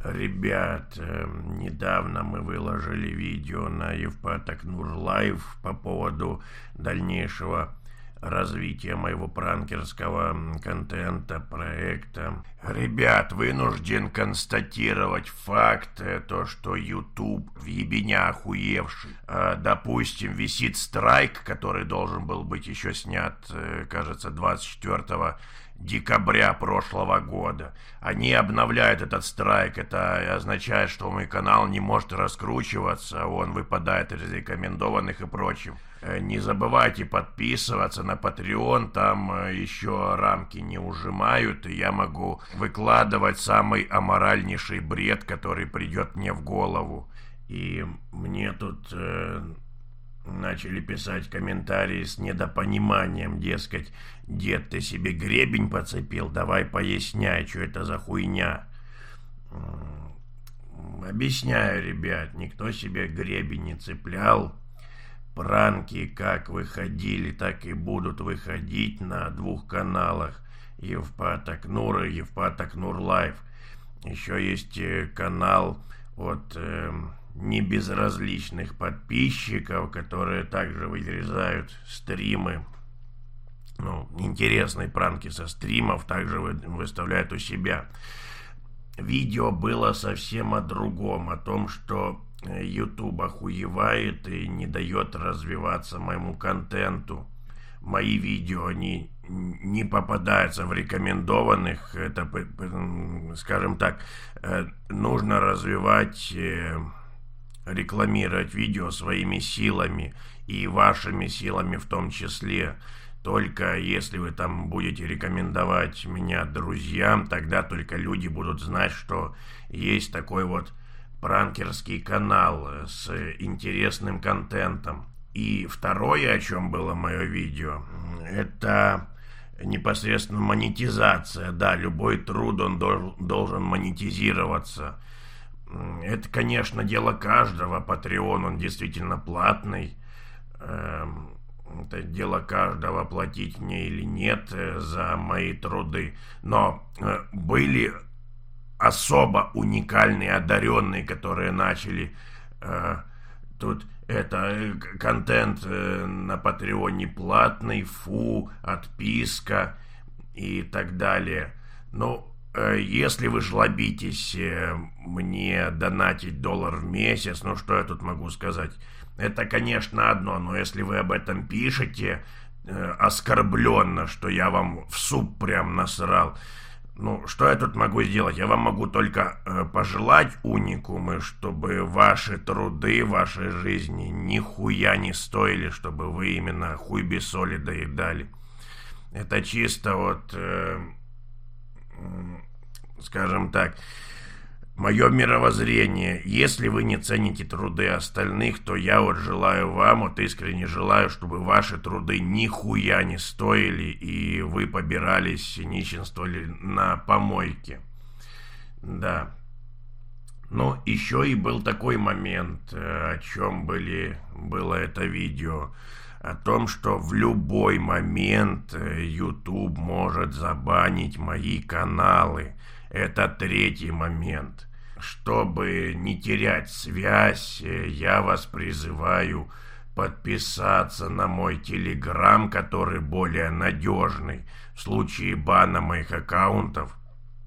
Ребят, недавно мы выложили видео на Евпаток-Нур Лайв по поводу дальнейшего развития моего пранкерского контента, проекта. Ребят, вынужден констатировать факт, то, что YouTube в ебеня охуевший. Допустим, висит страйк, который должен был быть еще снят, кажется, 24 декабря прошлого года. Они обновляют этот страйк. Это означает, что мой канал не может раскручиваться, он выпадает из рекомендованных и прочим. Не забывайте подписываться на Patreon, там еще рамки не ужимают, и я могу выкладывать самый аморальнейший бред, который придет мне в голову. И мне тут начали писать комментарии с недопониманием, дескать, дед, ты себе гребень подцепил, давай поясняй, что это за хуйня. Объясняю, ребят, никто себе гребень не цеплял. Пранки как выходили, так и будут выходить на двух каналах: Евпаток-Нур и Евпаток-Нур Лайв. Еще есть канал от небезразличных подписчиков, которые также вырезают стримы, интересные пранки со стримов, также выставляют у себя. Видео было совсем о другом, о том, что YouTube охуевает и не дает развиваться моему контенту. Мои видео, они не попадаются в рекомендованных. Это, скажем так, нужно развивать, рекламировать видео своими силами и вашими силами в том числе. Только если вы там будете рекомендовать меня друзьям, тогда только люди будут знать, что есть такой вот пранкерский канал с интересным контентом. И второе, о чем было мое видео, это непосредственно монетизация. Да, любой труд, он должен монетизироваться. Это, конечно, дело каждого. Patreon, он действительно платный. Это дело каждого, платить мне или нет за мои труды. Но были особо уникальные, одаренные, которые начали тут это контент на Патреоне платный, отписка и так далее. Если вы жлобитесь мне донатить $1 в месяц, что я тут могу сказать? Это, конечно, одно, но если вы об этом пишете оскорбленно, что я вам в суп прям насрал, что я тут могу сделать? Я вам могу только пожелать, уникумы, чтобы ваши труды в вашей жизни нихуя не стоили, чтобы вы именно хуй без соли доедали. Это чисто скажем так, мое мировоззрение. Если вы не цените труды остальных, то я желаю вам, искренне желаю, чтобы ваши труды нихуя не стоили, и вы побирались, нищенствовали на помойке. Да. Еще и был такой момент, о чем было это видео. О том, что в любой момент YouTube может забанить мои каналы. Это третий момент. Чтобы не терять связь, я вас призываю подписаться на мой Telegram, который более надежный. В случае бана моих аккаунтов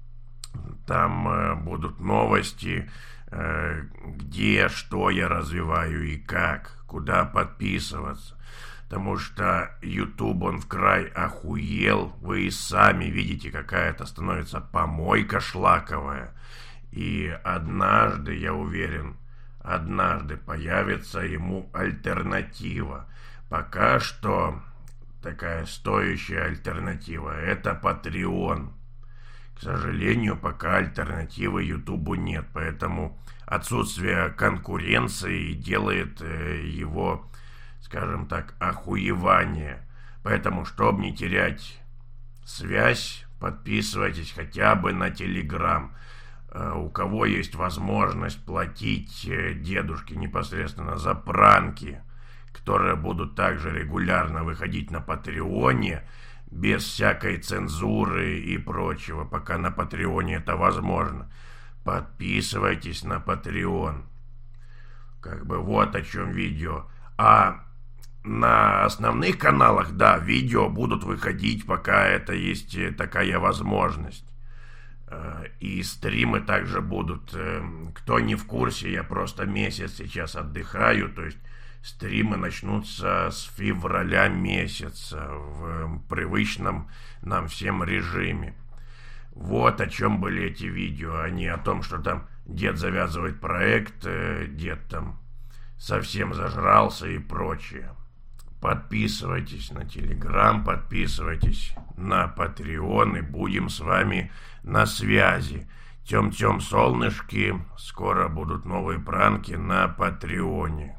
там будут новости, где, что я развиваю и как, куда подписываться. Потому что YouTube, он вкрай охуел. Вы и сами видите, какая это становится помойка шлаковая. И однажды, я уверен, появится ему альтернатива. Пока что такая стоящая альтернатива — это Patreon. К сожалению, пока альтернативы YouTube нет. Поэтому отсутствие конкуренции делает его, скажем так, охуевание. Поэтому, чтобы не терять связь, подписывайтесь хотя бы на Telegram. У кого есть возможность платить дедушке непосредственно за пранки, которые будут также регулярно выходить на Патреоне, без всякой цензуры и прочего, пока на Патреоне это возможно. подписывайтесь на Patreon. Как бы вот о чем видео. А на основных каналах, да, видео будут выходить, пока это есть такая возможность. И стримы также будут. Кто не в курсе, я просто месяц сейчас отдыхаю, то есть стримы начнутся с февраля месяца в привычном нам всем режиме. Вот о чем были эти видео, а не о том, что там дед завязывает проект, дед там совсем зажрался и прочее. Подписывайтесь на Telegram, подписывайтесь на Patreon, и будем с вами на связи. Тем-тем, солнышки, скоро будут новые пранки на Патреоне.